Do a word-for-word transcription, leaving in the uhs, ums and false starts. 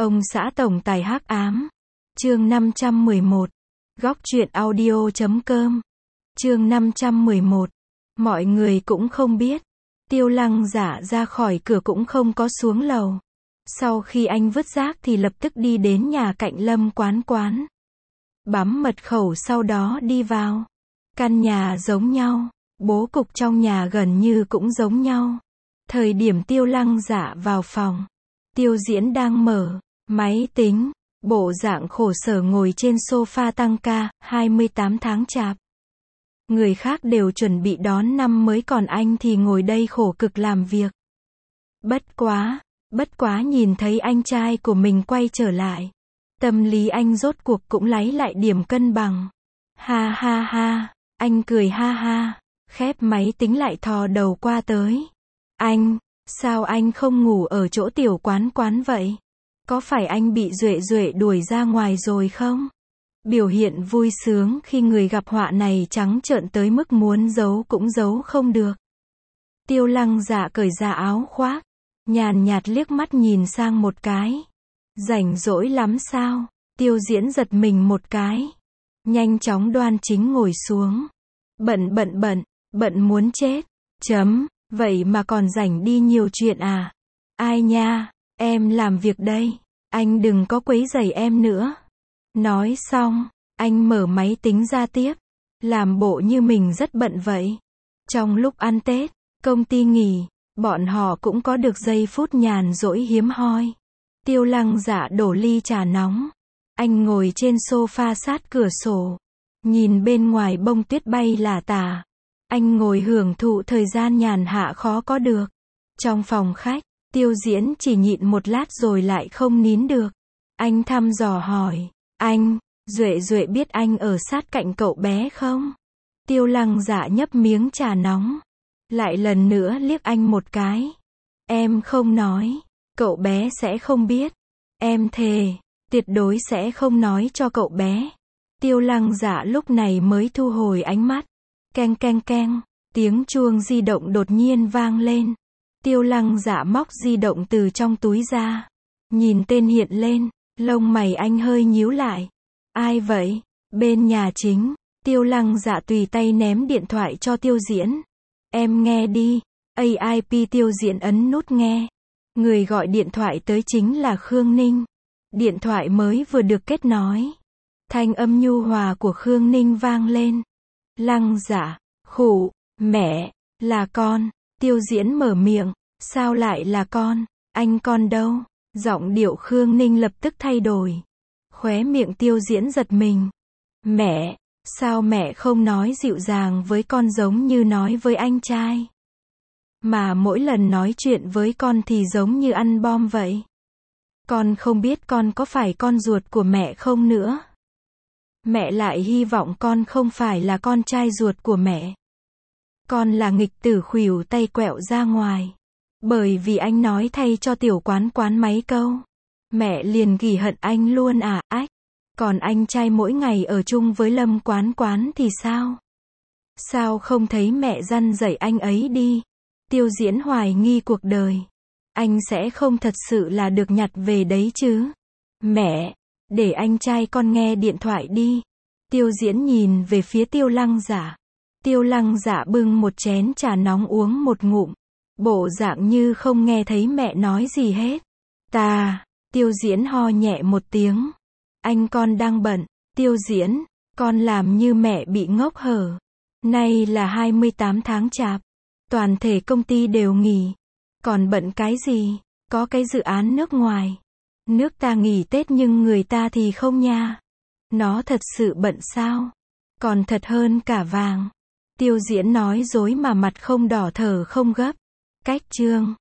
Ông xã tổng tài hắc ám. Chương năm trăm mười một. Góc truyện audio chấm com. Chương năm trăm mười một. Mọi người cũng không biết. Tiêu Lăng Giả ra khỏi cửa cũng không có xuống lầu. Sau khi anh vứt rác thì lập tức đi đến nhà cạnh Lâm Quán Quán. Bấm mật khẩu sau đó đi vào. Căn nhà giống nhau. Bố cục trong nhà gần như cũng giống nhau. Thời điểm Tiêu Lăng Giả vào phòng, Tiêu Diễn đang mở máy tính, bộ dạng khổ sở ngồi trên sofa tăng ca, hai mươi tám tháng chạp. Người khác đều chuẩn bị đón năm mới còn anh thì ngồi đây khổ cực làm việc. Bất quá, bất quá nhìn thấy anh trai của mình quay trở lại. Tâm lý anh rốt cuộc cũng lấy lại điểm cân bằng. Ha ha ha, anh cười ha ha, khép máy tính lại thò đầu qua tới. Anh, sao anh không ngủ ở chỗ Tiểu Quán Quán vậy? Có phải anh bị Duệ Duệ đuổi ra ngoài rồi không? Biểu hiện vui sướng khi người gặp họa này trắng trợn tới mức muốn giấu cũng giấu không được. Tiêu Lăng Dạ cởi ra áo khoác, nhàn nhạt liếc mắt nhìn sang một cái. Rảnh rỗi lắm sao? Tiêu Diễn giật mình một cái. Nhanh chóng đoan chính ngồi xuống. Bận bận bận, bận muốn chết. Chấm. Vậy mà còn rảnh đi nhiều chuyện à? Ai nha, em làm việc đây. Anh đừng có quấy rầy em nữa. Nói xong, anh mở máy tính ra tiếp. Làm bộ như mình rất bận vậy. Trong lúc ăn Tết, công ty nghỉ, bọn họ cũng có được giây phút nhàn rỗi hiếm hoi. Tiêu Lăng Dạ đổ ly trà nóng. Anh ngồi trên sofa sát cửa sổ. Nhìn bên ngoài bông tuyết bay lả tả. Anh ngồi hưởng thụ thời gian nhàn hạ khó có được. Trong phòng khách, Tiêu Diễn chỉ nhịn một lát rồi lại không nín được. Anh thăm dò hỏi, anh, Duệ Duệ biết anh ở sát cạnh cậu bé không? Tiêu Lăng Dạ nhấp miếng trà nóng. Lại lần nữa liếc anh một cái. Em không nói, cậu bé sẽ không biết. Em thề, tuyệt đối sẽ không nói cho cậu bé. Tiêu Lăng Dạ lúc này mới thu hồi ánh mắt. Keng keng keng, tiếng chuông di động đột nhiên vang lên. Tiêu Lăng Dạ móc di động từ trong túi ra. Nhìn tên hiện lên, lông mày anh hơi nhíu lại. Ai vậy? Bên nhà chính, Tiêu Lăng Dạ tùy tay ném điện thoại cho Tiêu Diễn. Em nghe đi. a i pê Tiêu Diễn ấn nút nghe. Người gọi điện thoại tới chính là Khương Ninh. Điện thoại mới vừa được kết nối. Thanh âm nhu hòa của Khương Ninh vang lên. Lăng Dạ, khụ, mẹ, là con. Tiêu Diễn mở miệng, sao lại là con, anh con đâu? Giọng điệu Khương Ninh lập tức thay đổi. Khóe miệng Tiêu Diễn giật mình. Mẹ, sao mẹ không nói dịu dàng với con giống như nói với anh trai? Mà mỗi lần nói chuyện với con thì giống như ăn bom vậy. Con không biết con có phải con ruột của mẹ không nữa. Mẹ lại hy vọng con không phải là con trai ruột của mẹ. Con là nghịch tử khuỷu tay quẹo ra ngoài. Bởi vì anh nói thay cho Tiểu Quán Quán mấy câu. Mẹ liền gỉ hận anh luôn à, ách. Còn anh trai mỗi ngày ở chung với Lâm Quán Quán thì sao? Sao không thấy mẹ răn dạy anh ấy đi? Tiêu Diễn hoài nghi cuộc đời. Anh sẽ không thật sự là được nhặt về đấy chứ? Mẹ, để anh trai con nghe điện thoại đi. Tiêu Diễn nhìn về phía Tiêu Lăng Giả. Tiêu Lăng Giả bưng một chén trà nóng uống một ngụm. Bộ dạng như không nghe thấy mẹ nói gì hết. Ta, Tiêu Diễn ho nhẹ một tiếng. Anh con đang bận. Tiêu Diễn, con làm như mẹ bị ngốc hở. Nay là hai mươi tám tháng chạp. Toàn thể công ty đều nghỉ. Còn bận cái gì? Có cái dự án nước ngoài. Nước ta nghỉ Tết nhưng người ta thì không nha. Nó thật sự bận sao? Còn thật hơn cả vàng. Tiêu Diễn nói dối mà mặt không đỏ thở không gấp. Cách chương.